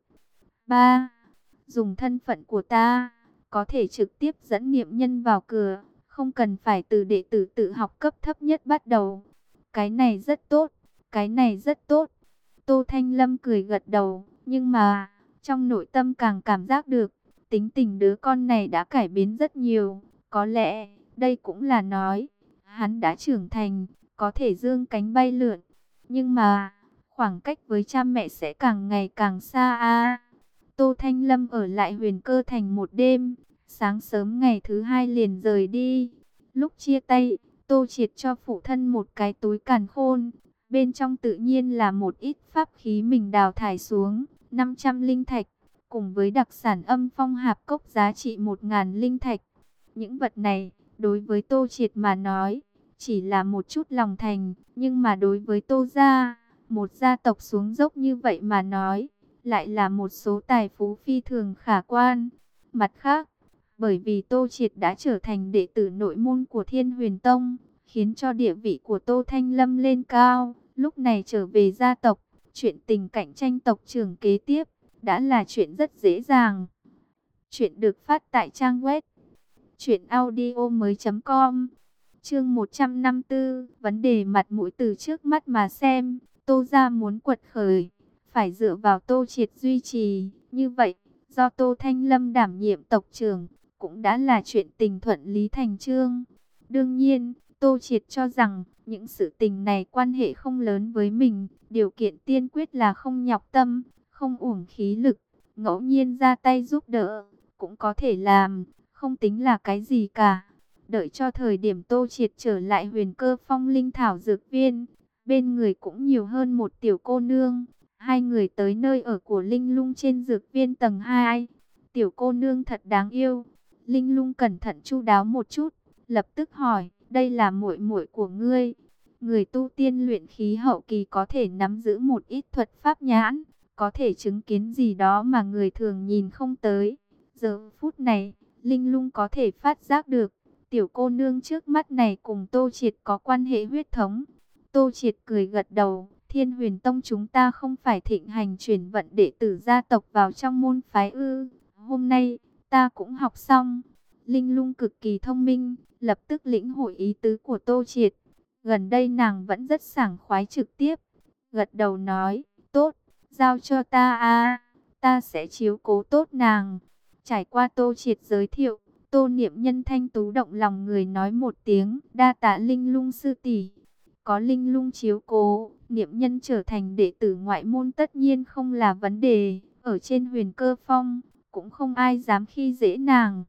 Ba, dùng thân phận của ta, có thể trực tiếp dẫn niệm nhân vào cửa, không cần phải từ đệ tử tự học cấp thấp nhất bắt đầu. Cái này rất tốt, cái này rất tốt. Tô Thanh Lâm cười gật đầu, nhưng mà, trong nội tâm càng cảm giác được, tính tình đứa con này đã cải biến rất nhiều. Có lẽ, đây cũng là nói, hắn đã trưởng thành, có thể dương cánh bay lượn. Nhưng mà, khoảng cách với cha mẹ sẽ càng ngày càng xa a. Tô Thanh Lâm ở lại Huyền Cơ Thành một đêm, sáng sớm ngày thứ hai liền rời đi. Lúc chia tay, Tô Triệt cho phụ thân một cái túi càn khôn. Bên trong tự nhiên là một ít pháp khí mình đào thải xuống, năm trăm linh thạch, cùng với đặc sản âm phong hạp cốc giá trị một nghìn linh thạch. Những vật này, đối với Tô Triệt mà nói, chỉ là một chút lòng thành, nhưng mà đối với Tô gia, một gia tộc xuống dốc như vậy mà nói, lại là một số tài phú phi thường khả quan. Mặt khác, bởi vì Tô Triệt đã trở thành đệ tử nội môn của Thiên Huyền Tông, khiến cho địa vị của Tô Thanh Lâm lên cao. Lúc này trở về gia tộc, chuyện tình cạnh tranh tộc trưởng kế tiếp, đã là chuyện rất dễ dàng. Chuyện được phát tại trang web truyện audio mới chấm com. Chương một trăm năm mươi tư, vấn đề mặt mũi từ trước mắt mà xem, Tô gia muốn quật khởi, phải dựa vào Tô Triệt duy trì, như vậy, do Tô Thanh Lâm đảm nhiệm tộc trưởng, cũng đã là chuyện tình thuận lý thành chương. Đương nhiên, Tô Triệt cho rằng, những sự tình này quan hệ không lớn với mình, điều kiện tiên quyết là không nhọc tâm, không uổng khí lực, ngẫu nhiên ra tay giúp đỡ, cũng có thể làm, không tính là cái gì cả. Đợi cho thời điểm Tô Triệt trở lại Huyền Cơ Phong Linh Thảo Dược Viên, bên người cũng nhiều hơn một tiểu cô nương. Hai người tới nơi ở của Linh Lung trên dược viên tầng hai. Tiểu cô nương thật đáng yêu. Linh Lung cẩn thận chu đáo một chút, lập tức hỏi, đây là muội muội của ngươi? Người tu tiên luyện khí hậu kỳ có thể nắm giữ một ít thuật pháp nhãn, có thể chứng kiến gì đó mà người thường nhìn không tới. Giờ phút này, Linh Lung có thể phát giác được, tiểu cô nương trước mắt này cùng Tô Triệt có quan hệ huyết thống. Tô Triệt cười gật đầu, Thiên Huyền Tông chúng ta không phải thịnh hành chuyển vận đệ tử gia tộc vào trong môn phái ư? Hôm nay, ta cũng học xong. Linh Lung cực kỳ thông minh, lập tức lĩnh hội ý tứ của Tô Triệt. Gần đây nàng vẫn rất sảng khoái trực tiếp, gật đầu nói, tốt, giao cho ta a, ta sẽ chiếu cố tốt nàng. Trải qua Tô Triệt giới thiệu, Tô Niệm Nhân thanh tú động lòng người nói một tiếng, đa tạ Linh Lung sư tỷ. Có Linh Lung chiếu cố, Niệm Nhân trở thành đệ tử ngoại môn tất nhiên không là vấn đề, ở trên Huyền Cơ Phong, cũng không ai dám khi dễ nàng.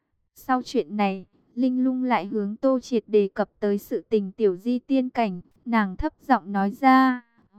Sau chuyện này, Linh Lung lại hướng Tô Triệt đề cập tới sự tình tiểu di tiên cảnh, nàng thấp giọng nói ra,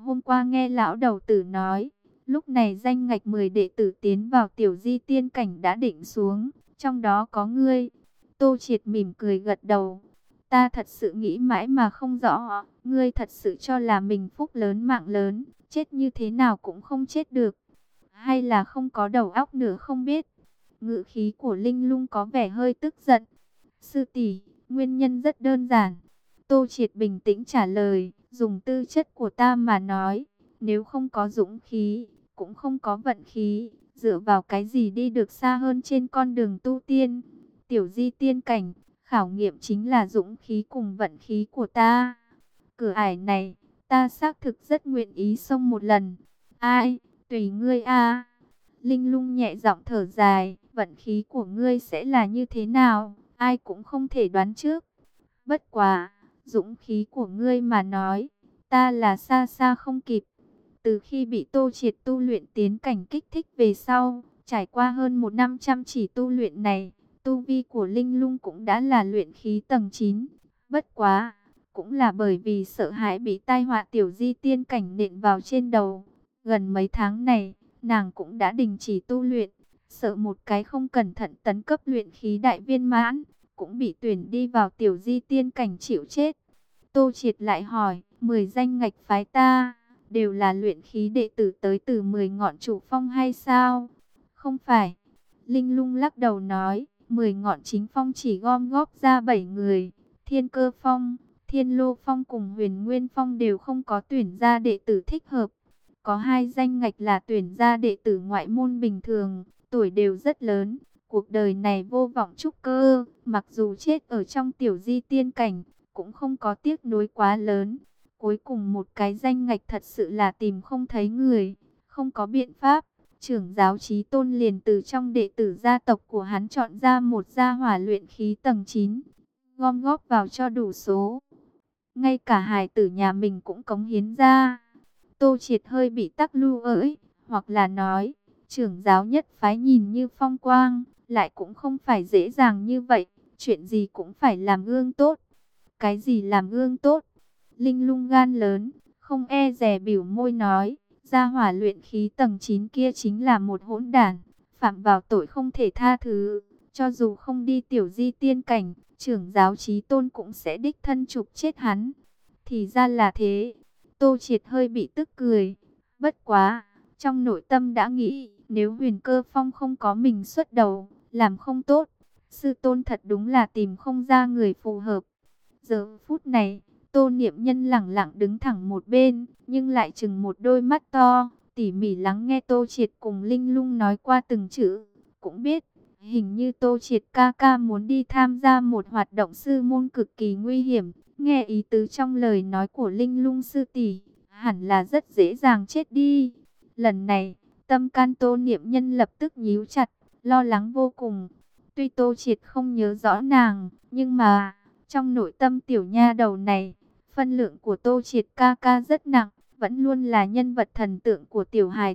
Hôm qua nghe lão đầu tử nói, lúc này danh ngạch mười đệ tử tiến vào tiểu di tiên cảnh đã định xuống, trong đó có ngươi. Tô Triệt mỉm cười gật đầu. Ta thật sự nghĩ mãi mà không rõ, ngươi thật sự cho là mình phúc lớn mạng lớn, chết như thế nào cũng không chết được. Hay là không có đầu óc nữa không biết. Ngữ khí của Linh Lung có vẻ hơi tức giận. Sư tỷ, nguyên nhân rất đơn giản. Tô Triệt bình tĩnh trả lời, dùng tư chất của ta mà nói, nếu không có dũng khí, cũng không có vận khí, dựa vào cái gì đi được xa hơn trên con đường tu tiên. Tiểu di tiên cảnh, khảo nghiệm chính là dũng khí cùng vận khí của ta. Cửa ải này, ta xác thực rất nguyện ý xông một lần. Ai, tùy ngươi a. Linh Lung nhẹ giọng thở dài, vận khí của ngươi sẽ là như thế nào, ai cũng không thể đoán trước. Bất quá, dũng khí của ngươi mà nói, ta là xa xa không kịp. Từ khi bị Tô Triệt tu luyện tiến cảnh kích thích về sau, trải qua hơn một năm chăm chỉ tu luyện này, tu vi của Linh Lung cũng đã là luyện khí tầng chín. Bất quá, cũng là bởi vì sợ hãi bị tai họa tiểu di tiên cảnh nện vào trên đầu. Gần mấy tháng này, nàng cũng đã đình chỉ tu luyện, sợ một cái không cẩn thận tấn cấp luyện khí đại viên mãn, cũng bị tuyển đi vào tiểu di tiên cảnh chịu chết. Tô Triệt lại hỏi, mười danh ngạch phái ta, đều là luyện khí đệ tử tới từ mười ngọn chủ phong hay sao? Không phải. Linh Lung lắc đầu nói, mười ngọn chính phong chỉ gom góp ra bảy người. Thiên Cơ Phong, Thiên Lô Phong cùng Huyền Nguyên Phong đều không có tuyển ra đệ tử thích hợp. Có hai danh ngạch là tuyển ra đệ tử ngoại môn bình thường, tuổi đều rất lớn. Cuộc đời này vô vọng trúc cơ, mặc dù chết ở trong tiểu di tiên cảnh, cũng không có tiếc nuối quá lớn. Cuối cùng một cái danh ngạch thật sự là tìm không thấy người, không có biện pháp. Trưởng giáo Chí Tôn liền từ trong đệ tử gia tộc của hắn chọn ra một gia hỏa luyện khí tầng chín, gom góp vào cho đủ số. Ngay cả hài tử nhà mình cũng cống hiến ra. Tô Triệt hơi bị tắc lưu ỡi, hoặc là nói, trưởng giáo nhất phái nhìn như phong quang, lại cũng không phải dễ dàng như vậy, chuyện gì cũng phải làm gương tốt. Cái gì làm gương tốt? Linh Lung gan lớn, không e dè biểu môi nói, gia hỏa luyện khí tầng chín kia chính là một hỗn đản, phạm vào tội không thể tha thứ, cho dù không đi tiểu di tiên cảnh, trưởng giáo Chí Tôn cũng sẽ đích thân chụp chết hắn. Thì ra là thế. Tô Triệt hơi bị tức cười. Bất quá, trong nội tâm đã nghĩ, nếu Huyền Cơ Phong không có mình xuất đầu, làm không tốt, sư tôn thật đúng là tìm không ra người phù hợp. Giờ phút này, Tô Niệm Nhân lẳng lặng đứng thẳng một bên, nhưng lại chừng một đôi mắt to, tỉ mỉ lắng nghe Tô Triệt cùng Linh Lung nói qua từng chữ, cũng biết, hình như Tô Triệt ca ca muốn đi tham gia một hoạt động sư môn cực kỳ nguy hiểm. Nghe ý tứ trong lời nói của Linh Lung sư tỷ, hẳn là rất dễ dàng chết đi. Lần này, tâm can Tô Niệm Nhân lập tức nhíu chặt, lo lắng vô cùng. Tuy Tô Triệt không nhớ rõ nàng, nhưng mà, trong nội tâm tiểu nha đầu này, phân lượng của Tô Triệt ca ca rất nặng, vẫn luôn là nhân vật thần tượng của tiểu hài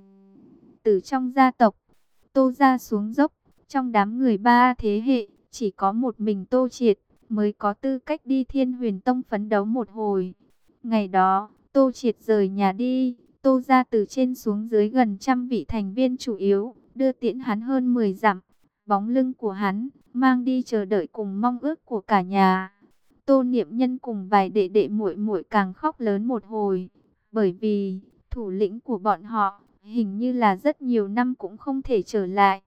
tử trong gia tộc. Tô gia xuống dốc, trong đám người ba thế hệ, chỉ có một mình Tô Triệt mới có tư cách đi Thiên Huyền Tông phấn đấu một hồi. Ngày đó, Tô Triệt rời nhà đi, Tô gia từ trên xuống dưới gần trăm vị thành viên chủ yếu, đưa tiễn hắn hơn mười dặm. Bóng lưng của hắn, mang đi chờ đợi cùng mong ước của cả nhà. Tô Niệm Nhân cùng vài đệ đệ muội muội càng khóc lớn một hồi, bởi vì thủ lĩnh của bọn họ, hình như là rất nhiều năm cũng không thể trở lại.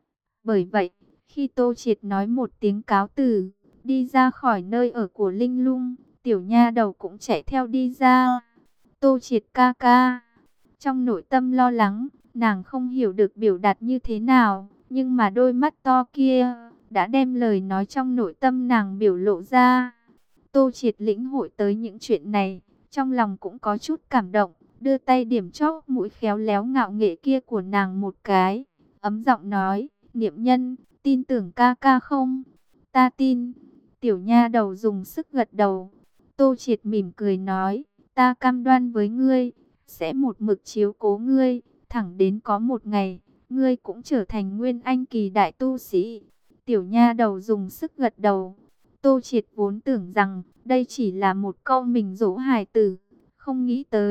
Bởi vậy, khi Tô Triệt nói một tiếng cáo từ, đi ra khỏi nơi ở của Linh Lung, tiểu nha đầu cũng chạy theo đi ra. Tô Triệt ca ca, trong nội tâm lo lắng, nàng không hiểu được biểu đạt như thế nào, nhưng mà đôi mắt to kia đã đem lời nói trong nội tâm nàng biểu lộ ra. Tô Triệt lĩnh hội tới những chuyện này, trong lòng cũng có chút cảm động, đưa tay điểm chóp mũi khéo léo ngạo nghệ kia của nàng một cái, ấm giọng nói, Niệm Nhân, tin tưởng ca ca không? Ta tin. Tiểu nha đầu dùng sức gật đầu. Tô Triệt mỉm cười nói, ta cam đoan với ngươi, sẽ một mực chiếu cố ngươi, thẳng đến có một ngày, ngươi cũng trở thành nguyên anh kỳ đại tu sĩ. Tiểu nha đầu dùng sức gật đầu. Tô Triệt vốn tưởng rằng đây chỉ là một câu mình dỗ hài tử, không nghĩ tới,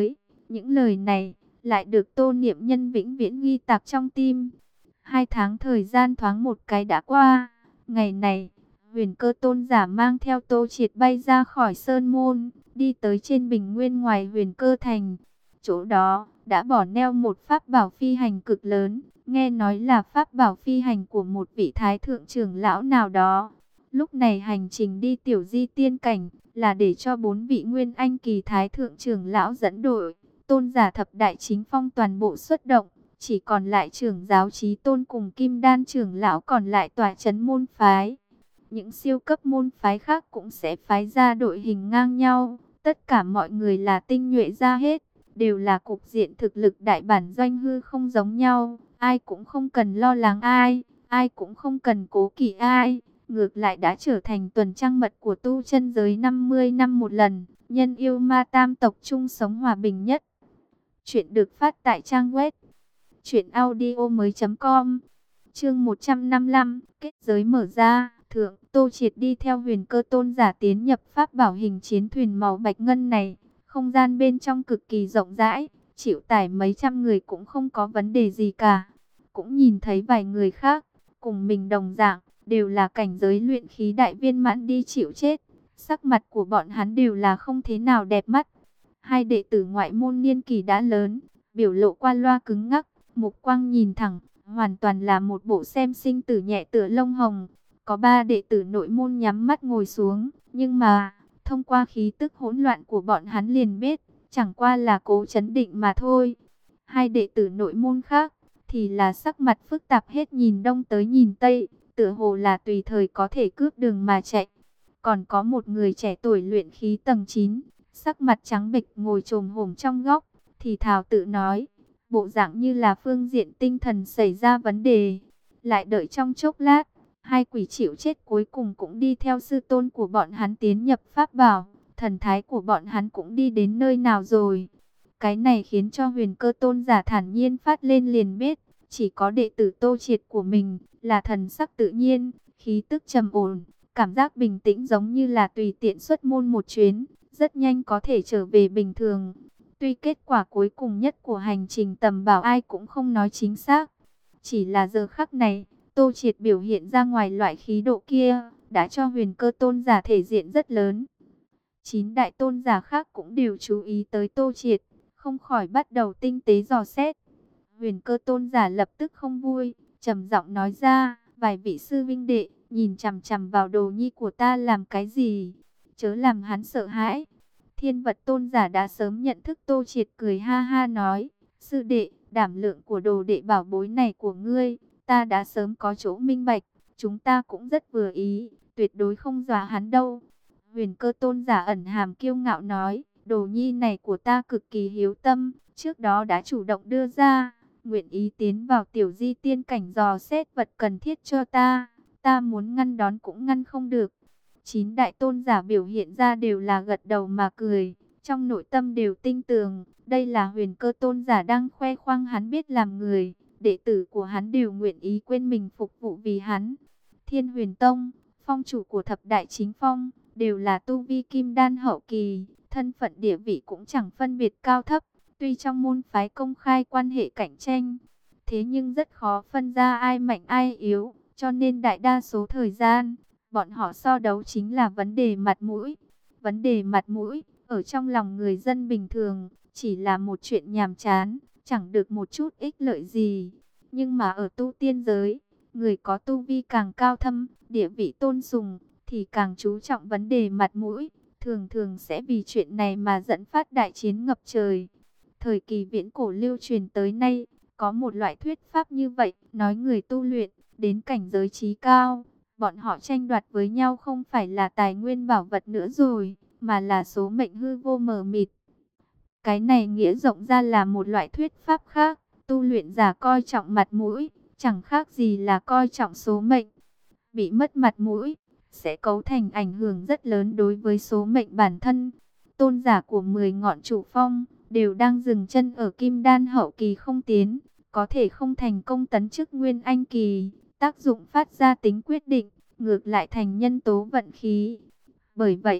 Những lời này lại được Tô Niệm Nhân vĩnh viễn ghi tạc trong tim. Hai tháng thời gian thoáng một cái đã qua. Ngày này, Huyền Cơ Tôn giả mang theo Tô Triệt bay ra khỏi Sơn Môn, đi tới trên bình nguyên ngoài Huyền Cơ Thành. Chỗ đó đã bỏ neo một pháp bảo phi hành cực lớn, nghe nói là pháp bảo phi hành của một vị thái thượng trưởng lão nào đó. Lúc này hành trình đi tiểu di tiên cảnh là để cho bốn vị nguyên anh kỳ thái thượng trưởng lão dẫn đội. Tôn giả thập đại chính phong toàn bộ xuất động, chỉ còn lại trưởng giáo Chí Tôn cùng Kim Đan trưởng lão còn lại tỏa trấn môn phái. Những siêu cấp môn phái khác cũng sẽ phái ra đội hình ngang nhau, tất cả mọi người là tinh nhuệ ra hết, đều là cục diện thực lực đại bản doanh hư không giống nhau, ai cũng không cần lo lắng ai, ai cũng không cần cố kỵ ai, ngược lại đã trở thành tuần trăng mật của tu chân giới năm mươi năm một lần, nhân yêu ma tam tộc chung sống hòa bình nhất. Chuyện được phát tại trang web truyện audio mới chấm com. Chương một trăm năm mươi lăm, kết giới mở ra. Thượng Tô Triệt đi theo Huyền Cơ Tôn giả tiến nhập pháp bảo hình chiến thuyền màu bạch ngân này. Không gian bên trong cực kỳ rộng rãi, chịu tải mấy trăm người cũng không có vấn đề gì cả. Cũng nhìn thấy vài người khác cùng mình đồng dạng, đều là cảnh giới luyện khí đại viên mãn đi chịu chết. Sắc mặt của bọn hắn đều là không thế nào đẹp mắt. Hai đệ tử ngoại môn niên kỳ đã lớn, biểu lộ qua loa cứng ngắc, mục quang nhìn thẳng, hoàn toàn là một bộ xem sinh tử nhẹ tựa lông hồng. Có ba đệ tử nội môn nhắm mắt ngồi xuống, nhưng mà, thông qua khí tức hỗn loạn của bọn hắn liền biết, chẳng qua là cố chấn định mà thôi. Hai đệ tử nội môn khác, thì là sắc mặt phức tạp hết nhìn đông tới nhìn tây, tựa hồ là tùy thời có thể cướp đường mà chạy. Còn có một người trẻ tuổi luyện khí tầng chín, sắc mặt trắng bệch ngồi chồm hổm trong góc, thì thào tự nói, bộ dạng như là phương diện tinh thần xảy ra vấn đề. Lại đợi trong chốc lát, hai quỷ chịu chết cuối cùng cũng đi theo sư tôn của bọn hắn tiến nhập pháp bảo, thần thái của bọn hắn cũng đi đến nơi nào rồi. Cái này khiến cho Huyền Cơ Tôn giả thản nhiên phát lên liền biết, chỉ có đệ tử Tô Triệt của mình là thần sắc tự nhiên, khí tức trầm ổn, cảm giác bình tĩnh giống như là tùy tiện xuất môn một chuyến, rất nhanh có thể trở về bình thường. Tuy kết quả cuối cùng nhất của hành trình tầm bảo ai cũng không nói chính xác, chỉ là giờ khắc này, Tô Triệt biểu hiện ra ngoài loại khí độ kia, đã cho Huyền Cơ Tôn giả thể diện rất lớn. Chín đại tôn giả khác cũng đều chú ý tới Tô Triệt, không khỏi bắt đầu tinh tế dò xét. Huyền Cơ Tôn giả lập tức không vui, trầm giọng nói ra, vài vị sư vinh đệ, nhìn chằm chằm vào đồ nhi của ta làm cái gì? Chớ làm hắn sợ hãi. Thiên Vật Tôn giả đã sớm nhận thức Tô Triệt, cười ha ha nói, sư đệ, đảm lượng của đồ đệ bảo bối này của ngươi, ta đã sớm có chỗ minh bạch, chúng ta cũng rất vừa ý, tuyệt đối không dọa hắn đâu. Huyền Cơ Tôn giả ẩn hàm kiêu ngạo nói, đồ nhi này của ta cực kỳ hiếu tâm, trước đó đã chủ động đưa ra, nguyện ý tiến vào tiểu di tiên cảnh dò xét vật cần thiết cho ta, ta muốn ngăn đón cũng ngăn không được. Chín đại tôn giả biểu hiện ra đều là gật đầu mà cười, trong nội tâm đều tin tưởng, đây là Huyền Cơ Tôn giả đang khoe khoang hắn biết làm người, đệ tử của hắn đều nguyện ý quên mình phục vụ vì hắn. Thiên Huyền Tông, phong chủ của thập đại chính phong, đều là tu vi kim đan hậu kỳ, thân phận địa vị cũng chẳng phân biệt cao thấp, tuy trong môn phái công khai quan hệ cạnh tranh, thế nhưng rất khó phân ra ai mạnh ai yếu, cho nên đại đa số thời gian, bọn họ so đấu chính là vấn đề mặt mũi. Vấn đề mặt mũi, ở trong lòng người dân bình thường, chỉ là một chuyện nhàm chán, chẳng được một chút ích lợi gì. Nhưng mà ở tu tiên giới, người có tu vi càng cao thâm, địa vị tôn sùng, thì càng chú trọng vấn đề mặt mũi, thường thường sẽ vì chuyện này mà dẫn phát đại chiến ngập trời. Thời kỳ viễn cổ lưu truyền tới nay, có một loại thuyết pháp như vậy, nói người tu luyện, đến cảnh giới trí cao, bọn họ tranh đoạt với nhau không phải là tài nguyên bảo vật nữa rồi, mà là số mệnh hư vô mờ mịt. Cái này nghĩa rộng ra là một loại thuyết pháp khác, tu luyện giả coi trọng mặt mũi, chẳng khác gì là coi trọng số mệnh. Bị mất mặt mũi, sẽ cấu thành ảnh hưởng rất lớn đối với số mệnh bản thân. Tôn giả của mười ngọn trụ phong, đều đang dừng chân ở kim đan hậu kỳ không tiến, có thể không thành công tấn chức nguyên anh kỳ, tác dụng phát ra tính quyết định, ngược lại thành nhân tố vận khí. Bởi vậy,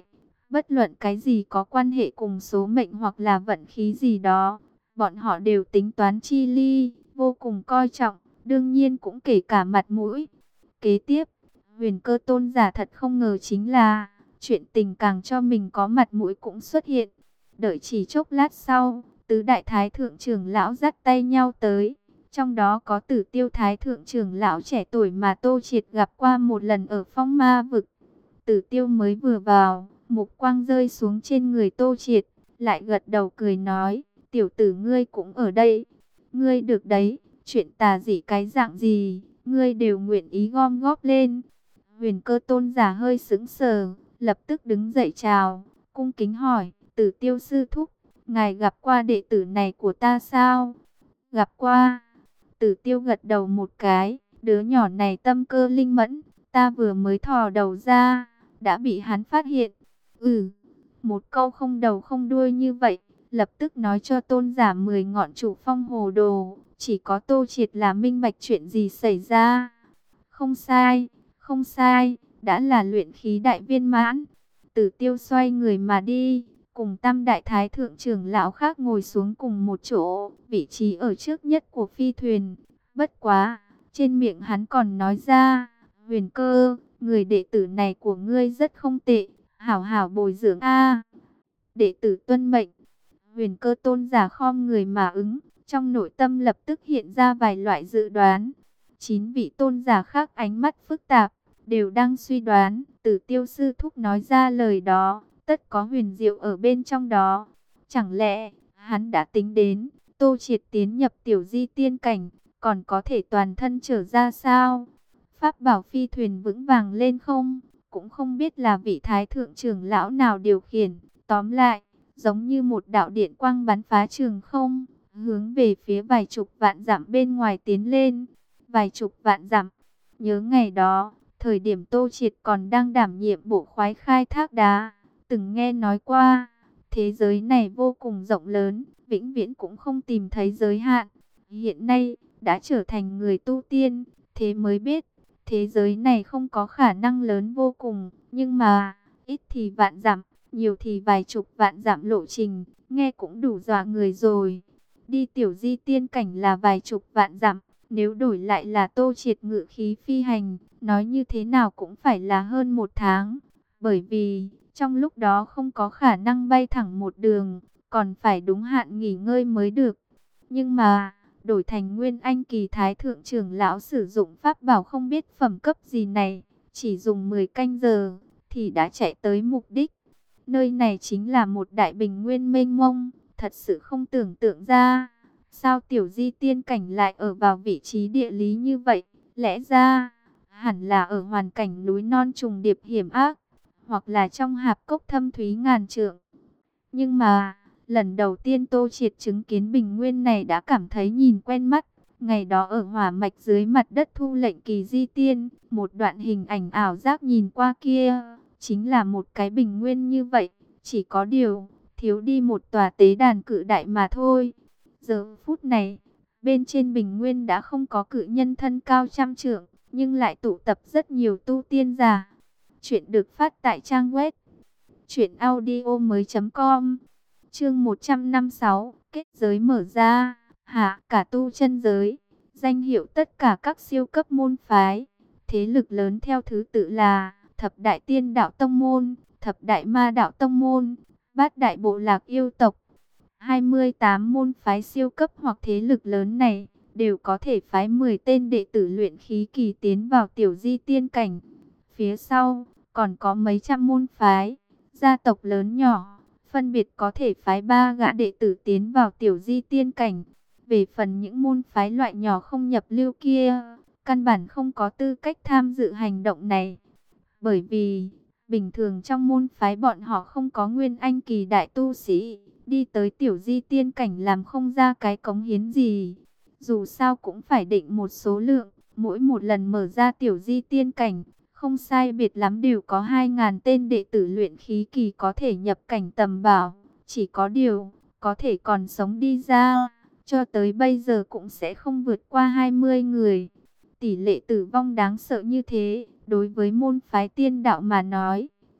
Bất luận cái gì có quan hệ cùng số mệnh hoặc là vận khí gì đó, bọn họ đều tính toán chi ly, vô cùng coi trọng, đương nhiên cũng kể cả mặt mũi. Kế tiếp, Huyền Cơ tôn giả thật không ngờ chính là chuyện tình càng cho mình có mặt mũi cũng xuất hiện. Đợi chỉ chốc lát sau, tứ đại thái thượng trưởng lão dắt tay nhau tới. Trong đó có Tử Tiêu thái thượng trưởng lão trẻ tuổi mà Tô Triệt gặp qua một lần ở Phong Ma vực. Tử Tiêu mới vừa vào, mục quang rơi xuống trên người Tô Triệt, lại gật đầu cười nói, tiểu tử ngươi cũng ở đây. Ngươi được đấy, chuyện tà dị cái dạng gì, ngươi đều nguyện ý gom góp lên. Huyền Cơ tôn giả hơi sững sờ, lập tức đứng dậy chào, cung kính hỏi, Tử Tiêu sư thúc, ngài gặp qua đệ tử này của ta sao? Gặp qua. Tử Tiêu gật đầu một cái, đứa nhỏ này tâm cơ linh mẫn, ta vừa mới thò đầu ra, đã bị hắn phát hiện. Ừ, một câu không đầu không đuôi như vậy, lập tức nói cho tôn giả mười ngọn chủ phong hồ đồ, chỉ có Tô Triệt là minh bạch chuyện gì xảy ra. Không sai, không sai, đã là luyện khí đại viên mãn. Tử Tiêu xoay người mà đi, cùng tam đại thái thượng trưởng lão khác ngồi xuống cùng một chỗ, vị trí ở trước nhất của phi thuyền. Bất quá, trên miệng hắn còn nói ra, Huyền Cơ, người đệ tử này của ngươi rất không tệ, hảo hảo bồi dưỡng a. Đệ tử tuân mệnh. Huyền Cơ tôn giả khom người mà ứng, trong nội tâm lập tức hiện ra vài loại dự đoán. Chín vị tôn giả khác ánh mắt phức tạp, đều đang suy đoán, Tử Tiêu sư thúc nói ra lời đó, tất có huyền diệu ở bên trong đó. Chẳng lẽ, hắn đã tính đến, Tô Triệt tiến nhập tiểu di tiên cảnh, còn có thể toàn thân trở ra sao? Pháp bảo phi thuyền vững vàng lên không? Cũng không biết là vị thái thượng trưởng lão nào điều khiển. Tóm lại, giống như một đạo điện quang bắn phá trường không, hướng về phía vài chục vạn dặm bên ngoài tiến lên. Vài chục vạn dặm. Nhớ ngày đó, thời điểm Tô Triệt còn đang đảm nhiệm bộ khoái khai thác đá, từng nghe nói qua, thế giới này vô cùng rộng lớn, vĩnh viễn cũng không tìm thấy giới hạn. Hiện nay, đã trở thành người tu tiên, thế mới biết, thế giới này không có khả năng lớn vô cùng, nhưng mà, ít thì vạn dặm, nhiều thì vài chục vạn dặm lộ trình, nghe cũng đủ dọa người rồi. Đi tiểu di tiên cảnh là vài chục vạn dặm, nếu đổi lại là Tô Triệt ngự khí phi hành, nói như thế nào cũng phải là hơn một tháng. Bởi vì, trong lúc đó không có khả năng bay thẳng một đường, còn phải đúng hạn nghỉ ngơi mới được. Nhưng mà, đổi thành Nguyên Anh kỳ thái thượng trưởng lão sử dụng pháp bảo không biết phẩm cấp gì này, chỉ dùng mười canh giờ, thì đã chạy tới mục đích. Nơi này chính là một đại bình nguyên mênh mông, thật sự không tưởng tượng ra. Sao tiểu di tiên cảnh lại ở vào vị trí địa lý như vậy? Lẽ ra, hẳn là ở hoàn cảnh núi non trùng điệp hiểm ác, hoặc là trong hạp cốc thâm thúy ngàn trượng. Nhưng mà, lần đầu tiên Tô Triệt chứng kiến bình nguyên này đã cảm thấy nhìn quen mắt. Ngày đó ở hỏa mạch dưới mặt đất thu lệnh kỳ di tiên, một đoạn hình ảnh ảo giác nhìn qua kia, chính là một cái bình nguyên như vậy. Chỉ có điều, thiếu đi một tòa tế đàn cự đại mà thôi. Giờ phút này, bên trên bình nguyên đã không có cự nhân thân cao trăm trượng, nhưng lại tụ tập rất nhiều tu tiên giả. Chuyện được phát tại trang web truyện audio mới chấm com. Chương một trăm năm mươi sáu, kết giới mở ra, hạ cả tu chân giới, danh hiệu tất cả các siêu cấp môn phái, thế lực lớn theo thứ tự là Thập Đại Tiên Đạo Tông môn, Thập Đại Ma Đạo Tông môn, Bát Đại Bộ Lạc Yêu Tộc. hai mươi tám môn phái siêu cấp hoặc thế lực lớn này đều có thể phái mười tên đệ tử luyện khí kỳ tiến vào tiểu di tiên cảnh. Phía sau còn có mấy trăm môn phái, gia tộc lớn nhỏ, phân biệt có thể phái ba gã đệ tử tiến vào tiểu di tiên cảnh. Về phần những môn phái loại nhỏ không nhập lưu kia, căn bản không có tư cách tham dự hành động này. Bởi vì, bình thường trong môn phái bọn họ không có nguyên anh kỳ đại tu sĩ, đi tới tiểu di tiên cảnh làm không ra cái cống hiến gì. Dù sao cũng phải định một số lượng, mỗi một lần mở ra tiểu di tiên cảnh, không sai biệt lắm đều có hai nghìn tên đệ tử luyện khí kỳ có thể nhập cảnh tầm bảo. Chỉ có điều, có thể còn sống đi ra, cho tới bây giờ cũng sẽ không vượt qua hai mươi người. Tỷ lệ tử vong đáng sợ như thế, đối với môn phái tiên đạo mà nói,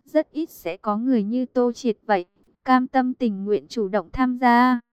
Rất ít sẽ có người như Tô Triệt vậy, cam tâm tình nguyện chủ động tham gia.